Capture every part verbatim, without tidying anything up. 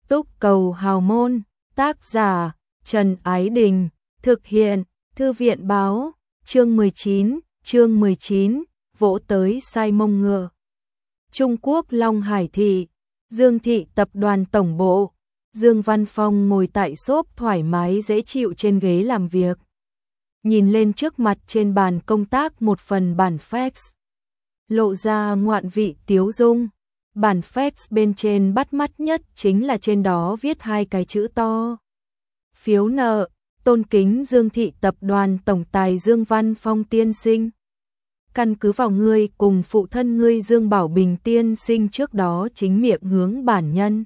Túc Cầu Hào Môn, tác giả Trần Ái Đình, thực hiện Thư viện Báo, chương mười chín, chương mười chín, vỗ tới sai mông ngựa. Trung Quốc Long Hải Thị, Dương Thị Tập đoàn Tổng bộ, Dương Văn Phong ngồi tại xốp thoải mái dễ chịu trên ghế làm việc. Nhìn lên trước mặt trên bàn công tác một phần bản fax, lộ ra ngoạn vị tiếu dung. Bản fax bên trên bắt mắt nhất chính là trên đó viết hai cái chữ to. Phiếu nợ, tôn kính Dương Thị Tập đoàn Tổng tài Dương Văn Phong tiên sinh. Căn cứ vào ngươi cùng phụ thân ngươi Dương Bảo Bình tiên sinh trước đó chính miệng hướng bản nhân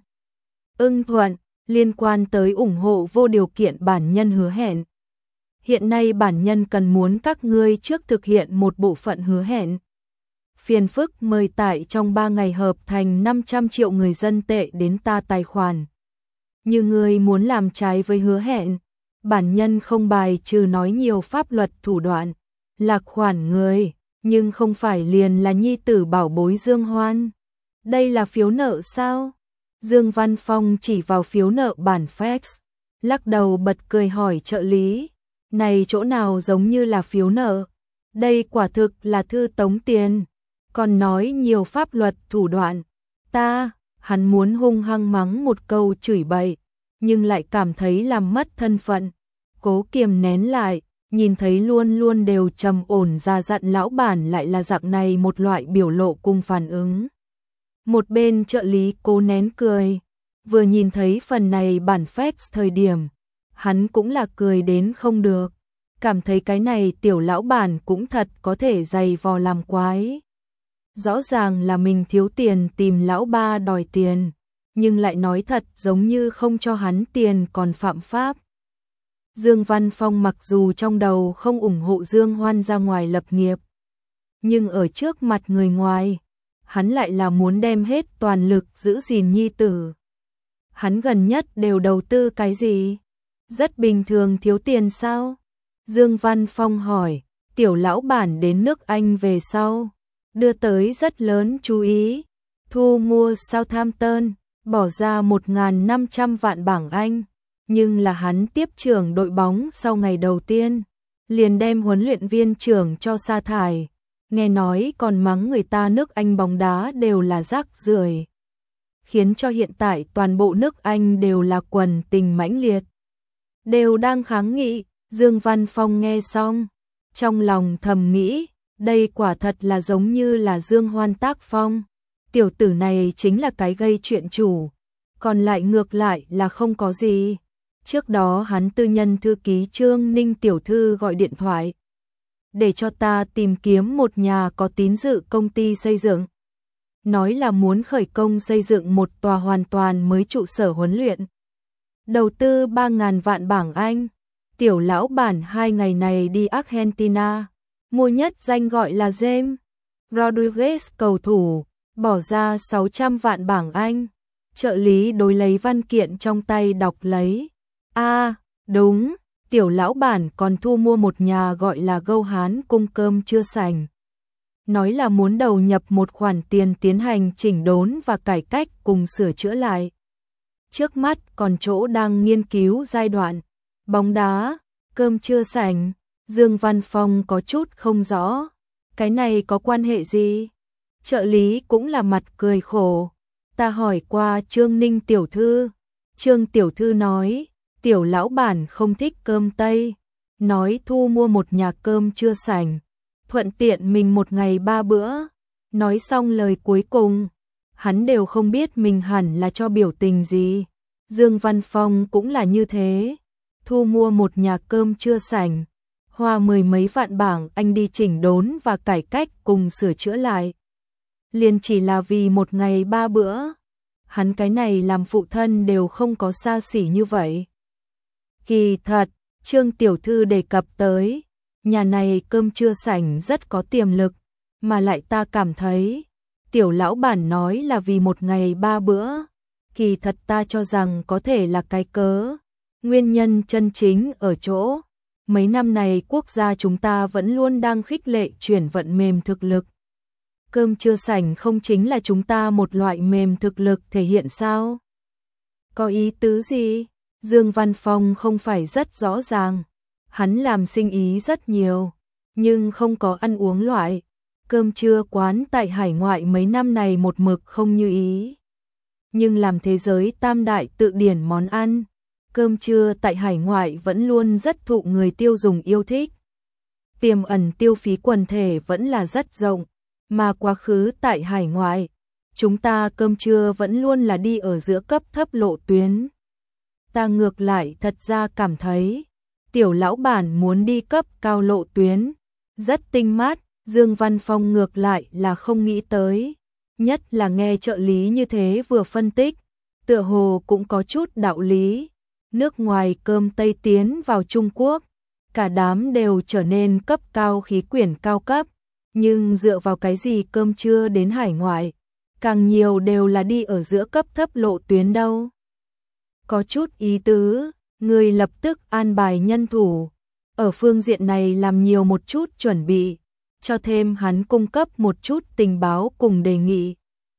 ưng thuận liên quan tới ủng hộ vô điều kiện bản nhân hứa hẹn. Hiện nay bản nhân cần muốn các ngươi trước thực hiện một bộ phận hứa hẹn. Phiền phức mời tại trong ba ngày hợp thành năm trăm triệu người dân tệ đến ta tài khoản. Như ngươi muốn làm trái với hứa hẹn, bản nhân không bài trừ nói nhiều pháp luật thủ đoạn, lạc khoản người, nhưng không phải liền là nhi tử bảo bối Dương Hoan. Đây là phiếu nợ sao? Dương Văn Phong chỉ vào phiếu nợ bản fax, lắc đầu bật cười hỏi trợ lý, này chỗ nào giống như là phiếu nợ? Đây quả thực là thư tống tiền. Còn nói nhiều pháp luật thủ đoạn, ta, hắn muốn hung hăng mắng một câu chửi bậy, nhưng lại cảm thấy làm mất thân phận, cố kiềm nén lại, nhìn thấy luôn luôn đều trầm ổn ra dặn lão bản lại là dạng này một loại biểu lộ cùng phản ứng. Một bên trợ lý cố nén cười, vừa nhìn thấy phần này bản fax thời điểm, hắn cũng là cười đến không được, cảm thấy cái này tiểu lão bản cũng thật có thể dày vò làm quái. Rõ ràng là mình thiếu tiền tìm lão ba đòi tiền, nhưng lại nói thật giống như không cho hắn tiền còn phạm pháp. Dương Văn Phong mặc dù trong đầu không ủng hộ Dương Hoan ra ngoài lập nghiệp, nhưng ở trước mặt người ngoài, hắn lại là muốn đem hết toàn lực giữ gìn nhi tử. Hắn gần nhất đều đầu tư cái gì? Rất bình thường thiếu tiền sao? Dương Văn Phong hỏi, tiểu lão bản đến nước Anh về sau, đưa tới rất lớn chú ý, thu mua Southampton, bỏ ra một nghìn năm trăm vạn bảng Anh, nhưng là hắn tiếp trưởng đội bóng sau ngày đầu tiên, liền đem huấn luyện viên trưởng cho sa thải, nghe nói còn mắng người ta nước Anh bóng đá đều là rác rưởi, khiến cho hiện tại toàn bộ nước Anh đều là quần tình mãnh liệt, đều đang kháng nghị. Dương Văn Phong nghe xong, trong lòng thầm nghĩ, đây quả thật là giống như là Dương Hoan tác phong, tiểu tử này chính là cái gây chuyện chủ, còn lại ngược lại là không có gì. Trước đó hắn tư nhân thư ký Trương Ninh tiểu thư gọi điện thoại, để cho ta tìm kiếm một nhà có tín dự công ty xây dựng. Nói là muốn khởi công xây dựng một tòa hoàn toàn mới trụ sở huấn luyện. Đầu tư ba nghìn vạn bảng Anh, tiểu lão bản hai ngày này đi Argentina. Mua nhất danh gọi là James Rodriguez cầu thủ, bỏ ra sáu trăm vạn bảng Anh. Trợ lý đối lấy văn kiện trong tay đọc lấy. A, à, đúng, tiểu lão bản còn thu mua một nhà gọi là Gâu Hán cung cơm chưa sành. Nói là muốn đầu nhập một khoản tiền tiến hành chỉnh đốn và cải cách cùng sửa chữa lại. Trước mắt còn chỗ đang nghiên cứu giai đoạn. Bóng đá, cơm chưa sành. Dương Văn Phong có chút không rõ, cái này có quan hệ gì? Trợ lý cũng là mặt cười khổ, ta hỏi qua Trương Ninh tiểu thư, Trương tiểu thư nói, tiểu lão bản không thích cơm Tây, nói thu mua một nhà cơm chưa sành, thuận tiện mình một ngày ba bữa, nói xong lời cuối cùng, hắn đều không biết mình hẳn là cho biểu tình gì. Dương Văn Phong cũng là như thế, thu mua một nhà cơm chưa sành, hoa mười mấy vạn bảng Anh đi chỉnh đốn và cải cách cùng sửa chữa lại. Liền chỉ là vì một ngày ba bữa. Hắn cái này làm phụ thân đều không có xa xỉ như vậy. Kỳ thật, Trương tiểu thư đề cập tới, nhà này cơm chưa sành rất có tiềm lực, mà lại ta cảm thấy, tiểu lão bản nói là vì một ngày ba bữa. Kỳ thật ta cho rằng có thể là cái cớ. Nguyên nhân chân chính ở chỗ, mấy năm này quốc gia chúng ta vẫn luôn đang khích lệ chuyển vận mềm thực lực. Cơm chưa sành không chính là chúng ta một loại mềm thực lực thể hiện sao? Có ý tứ gì? Dương Văn Phong không phải rất rõ ràng. Hắn làm sinh ý rất nhiều, nhưng không có ăn uống loại. Cơm trưa quán tại hải ngoại mấy năm này một mực không như ý. Nhưng làm thế giới tam đại tự điển món ăn, cơm trưa tại hải ngoại vẫn luôn rất thụ người tiêu dùng yêu thích. Tiềm ẩn tiêu phí quần thể vẫn là rất rộng, mà quá khứ tại hải ngoại, chúng ta cơm trưa vẫn luôn là đi ở giữa cấp thấp lộ tuyến. Ta ngược lại thật ra cảm thấy, tiểu lão bản muốn đi cấp cao lộ tuyến, rất tinh mát. Dương Văn Phong ngược lại là không nghĩ tới, nhất là nghe trợ lý như thế vừa phân tích, tựa hồ cũng có chút đạo lý. Nước ngoài cơm Tây tiến vào Trung Quốc, cả đám đều trở nên cấp cao khí quyển cao cấp, nhưng dựa vào cái gì cơm trưa đến hải ngoại, càng nhiều đều là đi ở giữa cấp thấp lộ tuyến đâu. Có chút ý tứ, người lập tức an bài nhân thủ, ở phương diện này làm nhiều một chút chuẩn bị, cho thêm hắn cung cấp một chút tình báo cùng đề nghị.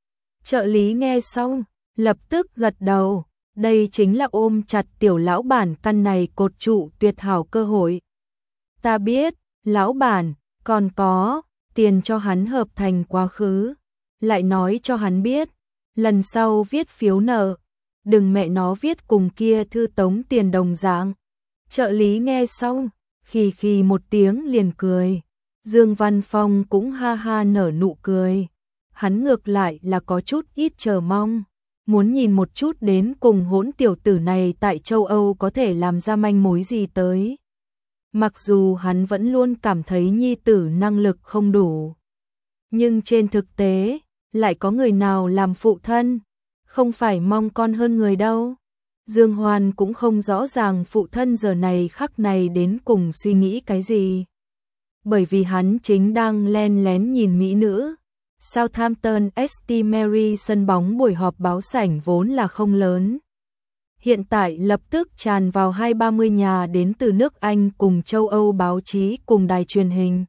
Trợ lý nghe xong, lập tức gật đầu, đây chính là ôm chặt tiểu lão bản căn này cột trụ tuyệt hảo cơ hội. Ta biết, lão bản, còn có, tiền cho hắn hợp thành quá khứ, lại nói cho hắn biết, lần sau viết phiếu nợ, đừng mẹ nó viết cùng kia thư tống tiền đồng dạng. Trợ lý nghe xong, khì khì một tiếng liền cười. Dương Văn Phong cũng ha ha nở nụ cười. Hắn ngược lại là có chút ít chờ mong, muốn nhìn một chút đến cùng hỗn tiểu tử này tại châu Âu có thể làm ra manh mối gì tới. Mặc dù hắn vẫn luôn cảm thấy nhi tử năng lực không đủ, nhưng trên thực tế, lại có người nào làm phụ thân, không phải mong con hơn người đâu. Dương Hoan cũng không rõ ràng phụ thân giờ này khắc này đến cùng suy nghĩ cái gì. Bởi vì hắn chính đang len lén nhìn mỹ nữ. Southampton ét tê Mary sân bóng buổi họp báo sảnh vốn là không lớn. Hiện tại lập tức tràn vào hai ba mươi nhà đến từ nước Anh cùng châu Âu báo chí cùng đài truyền hình.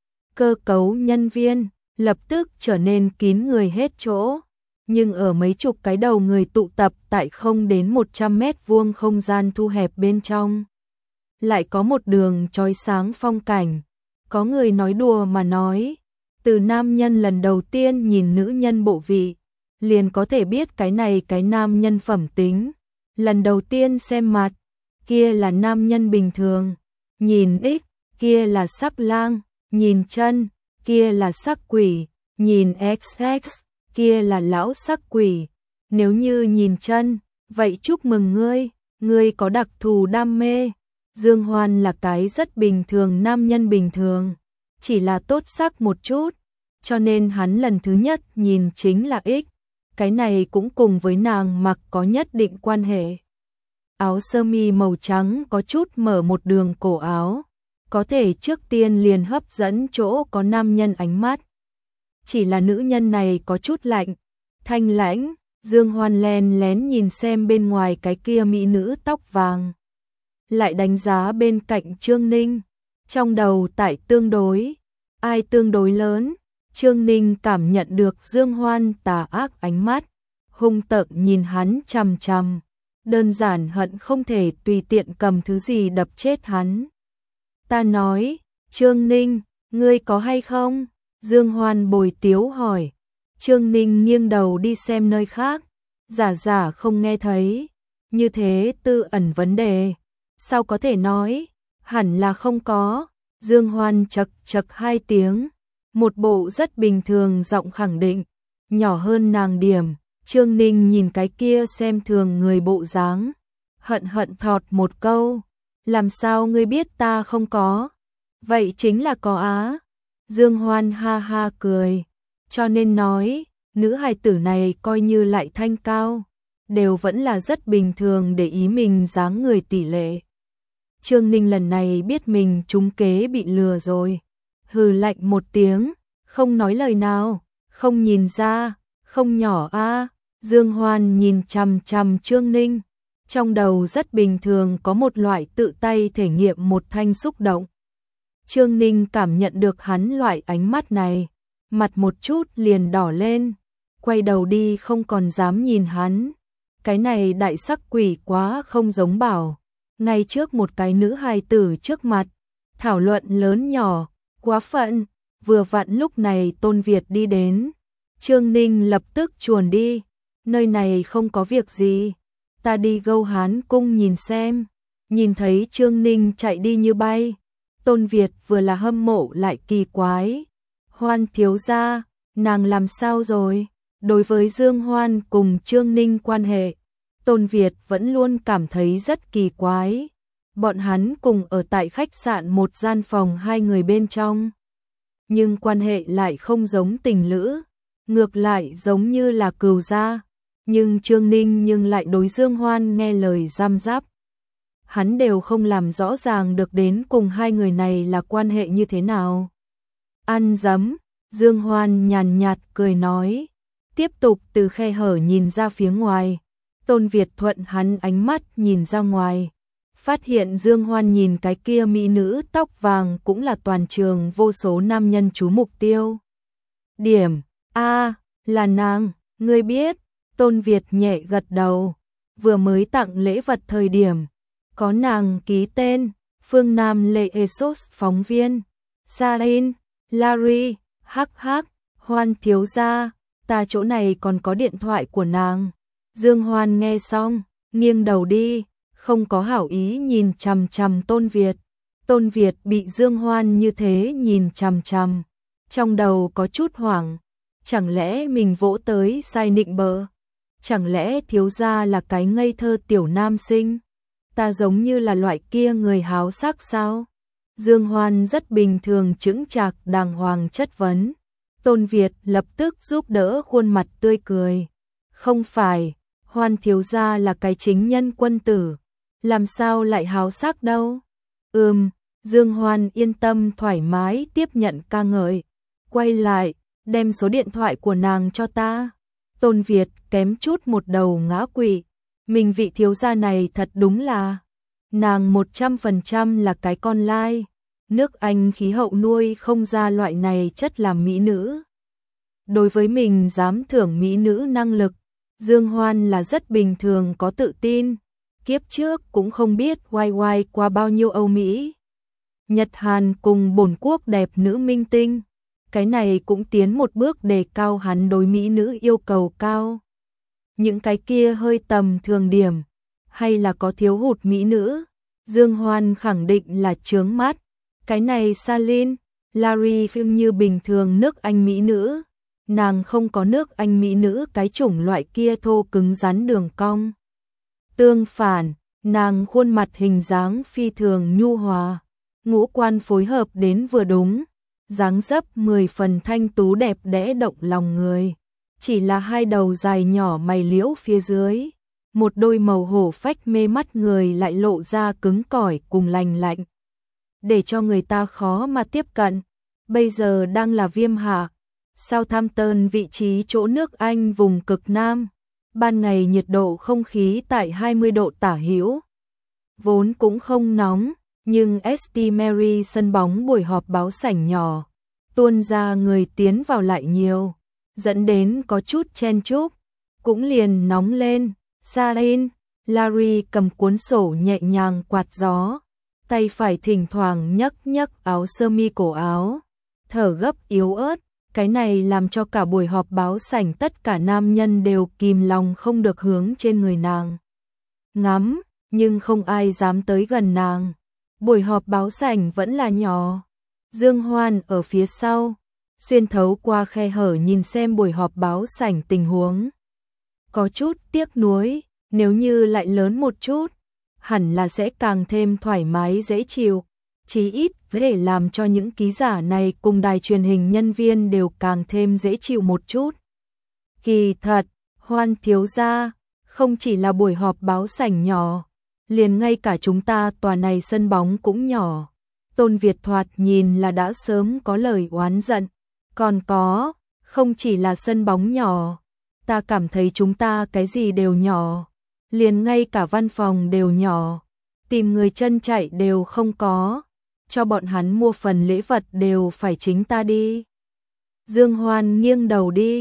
Cơ cấu nhân viên lập tức trở nên kín người hết chỗ, nhưng ở mấy chục cái đầu người tụ tập tại không đến một trăm mét vuông không gian thu hẹp bên trong. Lại có một đường chói sáng phong cảnh, có người nói đùa mà nói, từ nam nhân lần đầu tiên nhìn nữ nhân bộ vị, liền có thể biết cái này cái nam nhân phẩm tính. Lần đầu tiên xem mặt, kia là nam nhân bình thường, nhìn X, kia là sắc lang, nhìn chân, kia là sắc quỷ, nhìn ích ích, kia là lão sắc quỷ. Nếu như nhìn chân, vậy chúc mừng ngươi, ngươi có đặc thù đam mê. Dương Hoan là cái rất bình thường nam nhân bình thường, chỉ là tốt sắc một chút, cho nên hắn lần thứ nhất nhìn chính là X. Cái này cũng cùng với nàng mặc có nhất định quan hệ. Áo sơ mi màu trắng có chút mở một đường cổ áo, có thể trước tiên liền hấp dẫn chỗ có nam nhân ánh mắt. Chỉ là nữ nhân này có chút lạnh, thanh lãnh. Dương Hoan len lén nhìn xem bên ngoài cái kia mỹ nữ tóc vàng, lại đánh giá bên cạnh Trương Ninh. Trong đầu tại tương đối, ai tương đối lớn? Trương Ninh cảm nhận được Dương Hoan tà ác ánh mắt, hung tợn nhìn hắn chằm chằm, đơn giản hận không thể tùy tiện cầm thứ gì đập chết hắn. Ta nói, Trương Ninh, ngươi có hay không? Dương Hoan bồi tiếu hỏi. Trương Ninh nghiêng đầu đi xem nơi khác, giả giả không nghe thấy, như thế tư ẩn vấn đề, sao có thể nói, hẳn là không có. Dương Hoan chật chật hai tiếng, một bộ rất bình thường giọng khẳng định, nhỏ hơn nàng điểm. Trương Ninh nhìn cái kia xem thường người bộ dáng, hận hận thọt một câu, làm sao ngươi biết ta không có? Vậy chính là có á. Dương Hoan ha ha cười, cho nên nói, nữ hài tử này coi như lại thanh cao, đều vẫn là rất bình thường để ý mình dáng người tỷ lệ. Trương Ninh lần này biết mình trúng kế bị lừa rồi, hừ lạnh một tiếng, không nói lời nào, không nhìn ra, không nhỏ a. Dương Hoan nhìn chằm chằm Trương Ninh, trong đầu rất bình thường có một loại tự tay thể nghiệm một thanh xúc động. Trương Ninh cảm nhận được hắn loại ánh mắt này, mặt một chút liền đỏ lên, quay đầu đi không còn dám nhìn hắn. cái này đại sắc quỷ quá không giống bảo. Ngay trước một cái nữ hài tử trước mặt, thảo luận lớn nhỏ, quá phận, vừa vặn lúc này Tôn Việt đi đến. Trương Ninh lập tức chuồn đi, nơi này không có việc gì, ta đi Gâu Hán cung nhìn xem. Nhìn thấy Trương Ninh chạy đi như bay, Tôn Việt vừa là hâm mộ lại kỳ quái. Hoan thiếu gia, nàng làm sao rồi? Đối với Dương Hoan cùng Trương Ninh quan hệ, Tôn Việt vẫn luôn cảm thấy rất kỳ quái. Bọn hắn cùng ở tại khách sạn một gian phòng hai người bên trong, nhưng quan hệ lại không giống tình lữ, ngược lại giống như là cừu gia. Nhưng Trương Ninh nhưng lại đối Dương Hoan nghe lời giam giáp. Hắn đều không làm rõ ràng được đến cùng hai người này là quan hệ như thế nào. Ăn dấm, Dương Hoan nhàn nhạt cười nói, tiếp tục từ khe hở nhìn ra phía ngoài. Tôn Việt thuận hắn ánh mắt nhìn ra ngoài, phát hiện Dương Hoan nhìn cái kia mỹ nữ tóc vàng cũng là toàn trường vô số nam nhân chú mục tiêu. Điểm, a là nàng, ngươi biết. Tôn Việt nhẹ gật đầu, vừa mới tặng lễ vật thời điểm, có nàng ký tên, Phương Nam Lệ Esos phóng viên, Sarin, Larry, hắc hắc, Hoan thiếu gia, ta chỗ này còn có điện thoại của nàng. Dương Hoan nghe xong, nghiêng đầu đi, không có hảo ý nhìn chằm chằm Tôn Việt. Tôn Việt bị Dương Hoan như thế nhìn chằm chằm, trong đầu có chút hoảng, chẳng lẽ mình vỗ tới sai nịnh bợ? Chẳng lẽ thiếu gia là cái ngây thơ tiểu nam sinh? Ta giống như là loại kia người háo sắc sao? Dương Hoan rất bình thường chững chạc đàng hoàng chất vấn. Tôn Việt lập tức giúp đỡ khuôn mặt tươi cười. Không phải, Hoan thiếu gia là cái chính nhân quân tử, làm sao lại háo sắc đâu? Ừm, Dương Hoan yên tâm thoải mái tiếp nhận ca ngợi. Quay lại, đem số điện thoại của nàng cho ta. Tôn Việt kém chút một đầu ngã quỵ, mình vị thiếu gia này thật đúng là, nàng một trăm phần trăm là cái con lai, nước Anh khí hậu nuôi không ra loại này chất làm mỹ nữ. Đối với mình dám thưởng mỹ nữ năng lực, Dương Hoan là rất bình thường có tự tin, kiếp trước cũng không biết oai oai qua bao nhiêu Âu Mỹ, Nhật Hàn cùng bổn quốc đẹp nữ minh tinh. Cái này cũng tiến một bước đề cao hắn đối mỹ nữ yêu cầu cao. Những cái kia hơi tầm thường điểm, hay là có thiếu hụt mỹ nữ, Dương Hoan khẳng định là chướng mắt. Cái này Salin, Larry khưng như bình thường nước Anh mỹ nữ, nàng không có nước Anh mỹ nữ cái chủng loại kia thô cứng rắn đường cong. Tương phản, nàng khuôn mặt hình dáng phi thường nhu hòa, ngũ quan phối hợp đến vừa đúng. Dáng dấp mười phần thanh tú đẹp đẽ động lòng người, chỉ là hai đầu dài nhỏ mày liễu phía dưới, một đôi màu hổ phách mê mắt người lại lộ ra cứng cỏi cùng lành lạnh, để cho người ta khó mà tiếp cận. Bây giờ đang là viêm hạ, Southampton vị trí chỗ nước Anh vùng cực Nam, ban ngày nhiệt độ không khí tại hai mươi độ tả hữu, vốn cũng không nóng. Nhưng ét tê Mary sân bóng buổi họp báo sảnh nhỏ, tuôn ra người tiến vào lại nhiều, dẫn đến có chút chen chúc, cũng liền nóng lên. Sarin, Larry cầm cuốn sổ nhẹ nhàng quạt gió, tay phải thỉnh thoảng nhấc nhấc áo sơ mi cổ áo, thở gấp yếu ớt, cái này làm cho cả buổi họp báo sảnh tất cả nam nhân đều kìm lòng không được hướng trên người nàng ngắm, nhưng không ai dám tới gần nàng. Buổi họp báo sảnh vẫn là nhỏ. Dương Hoan ở phía sau, xuyên thấu qua khe hở nhìn xem buổi họp báo sảnh tình huống. Có chút tiếc nuối, nếu như lại lớn một chút, hẳn là sẽ càng thêm thoải mái dễ chịu. Chí ít có thể làm cho những ký giả này cùng đài truyền hình nhân viên đều càng thêm dễ chịu một chút. Kỳ thật, Hoan thiếu gia, không chỉ là buổi họp báo sảnh nhỏ, liền ngay cả chúng ta tòa này sân bóng cũng nhỏ. Tôn Việt thoạt nhìn là đã sớm có lời oán giận. Còn có, không chỉ là sân bóng nhỏ, ta cảm thấy chúng ta cái gì đều nhỏ. Liền ngay cả văn phòng đều nhỏ, tìm người chân chạy đều không có, cho bọn hắn mua phần lễ vật đều phải chính ta đi. Dương Hoan nghiêng đầu đi,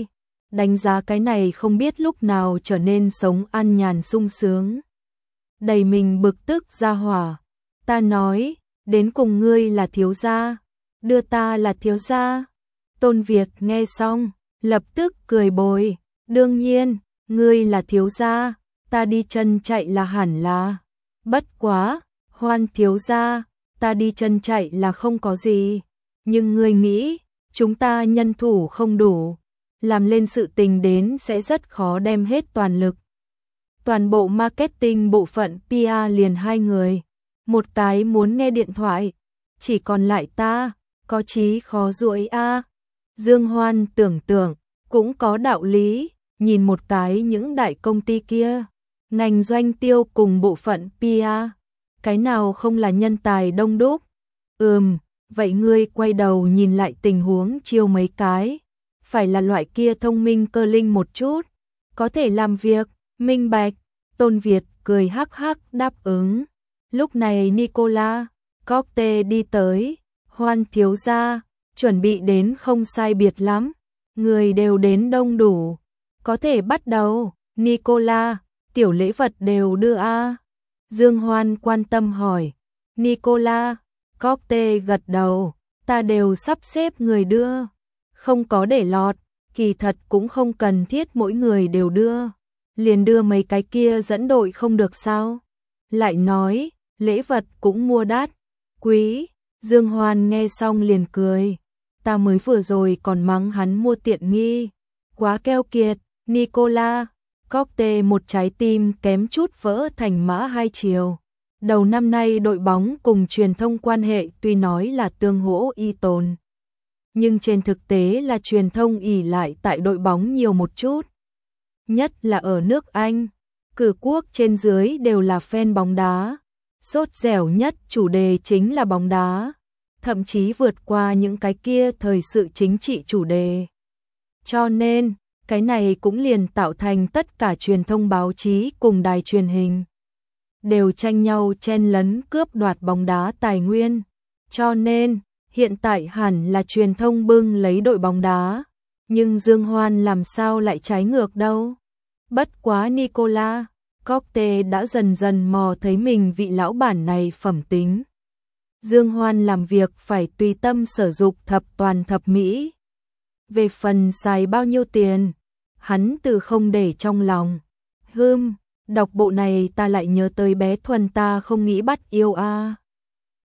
đánh giá cái này không biết lúc nào trở nên sống an nhàn sung sướng. Đầy mình bực tức ra hỏa, ta nói, đến cùng ngươi là thiếu gia, đưa ta là thiếu gia. Tôn Việt nghe xong, lập tức cười bồi, đương nhiên, ngươi là thiếu gia, ta đi chân chạy là hẳn là. Bất quá, Hoan thiếu gia, ta đi chân chạy là không có gì, nhưng ngươi nghĩ, chúng ta nhân thủ không đủ, làm lên sự tình đến sẽ rất khó đem hết toàn lực. Toàn bộ marketing bộ phận pê e liền hai người, một cái muốn nghe điện thoại, chỉ còn lại ta, có chí khó duỗi a. Dương Hoan tưởng tượng, cũng có đạo lý, nhìn một cái những đại công ty kia, ngành doanh tiêu cùng bộ phận pê e, cái nào không là nhân tài đông đúc. Ừm, vậy ngươi quay đầu nhìn lại tình huống chiêu mấy cái, phải là loại kia thông minh cơ linh một chút, có thể làm việc, minh bạch. Tôn Việt cười hắc hắc đáp ứng. Lúc này Nicola, Cocktail đi tới, Hoan thiếu gia, chuẩn bị đến không sai biệt lắm, người đều đến đông đủ, có thể bắt đầu. Nicola, tiểu lễ vật đều đưa a. Dương Hoan quan tâm hỏi. Nicola, Cocktail gật đầu, ta đều sắp xếp người đưa, không có để lọt, kỳ thật cũng không cần thiết mỗi người đều đưa, liền đưa mấy cái kia dẫn đội không được sao? Lại nói, lễ vật cũng mua đắt, quý. Dương Hoan nghe xong liền cười, ta mới vừa rồi còn mắng hắn mua tiện nghi, quá keo kiệt. Nicola, Cocktail một trái tim kém chút vỡ thành mã hai chiều. Đầu năm nay đội bóng cùng truyền thông quan hệ tuy nói là tương hỗ y tồn, nhưng trên thực tế là truyền thông ỷ lại tại đội bóng nhiều một chút. Nhất là ở nước Anh, cử quốc trên dưới đều là fan bóng đá, sốt dẻo nhất chủ đề chính là bóng đá, thậm chí vượt qua những cái kia thời sự chính trị chủ đề. Cho nên, cái này cũng liền tạo thành tất cả truyền thông báo chí cùng đài truyền hình đều tranh nhau chen lấn cướp đoạt bóng đá tài nguyên. Cho nên, hiện tại hẳn là truyền thông bưng lấy đội bóng đá, nhưng Dương Hoan làm sao lại trái ngược đâu. Bất quá Nicola, Cocktail đã dần dần mò thấy mình vị lão bản này phẩm tính. Dương Hoan làm việc phải tùy tâm sử dụng thập toàn thập mỹ. Về phần xài bao nhiêu tiền, hắn từ không để trong lòng. Hưm, đọc bộ này ta lại nhớ tới bé Thuần ta không nghĩ bắt yêu a.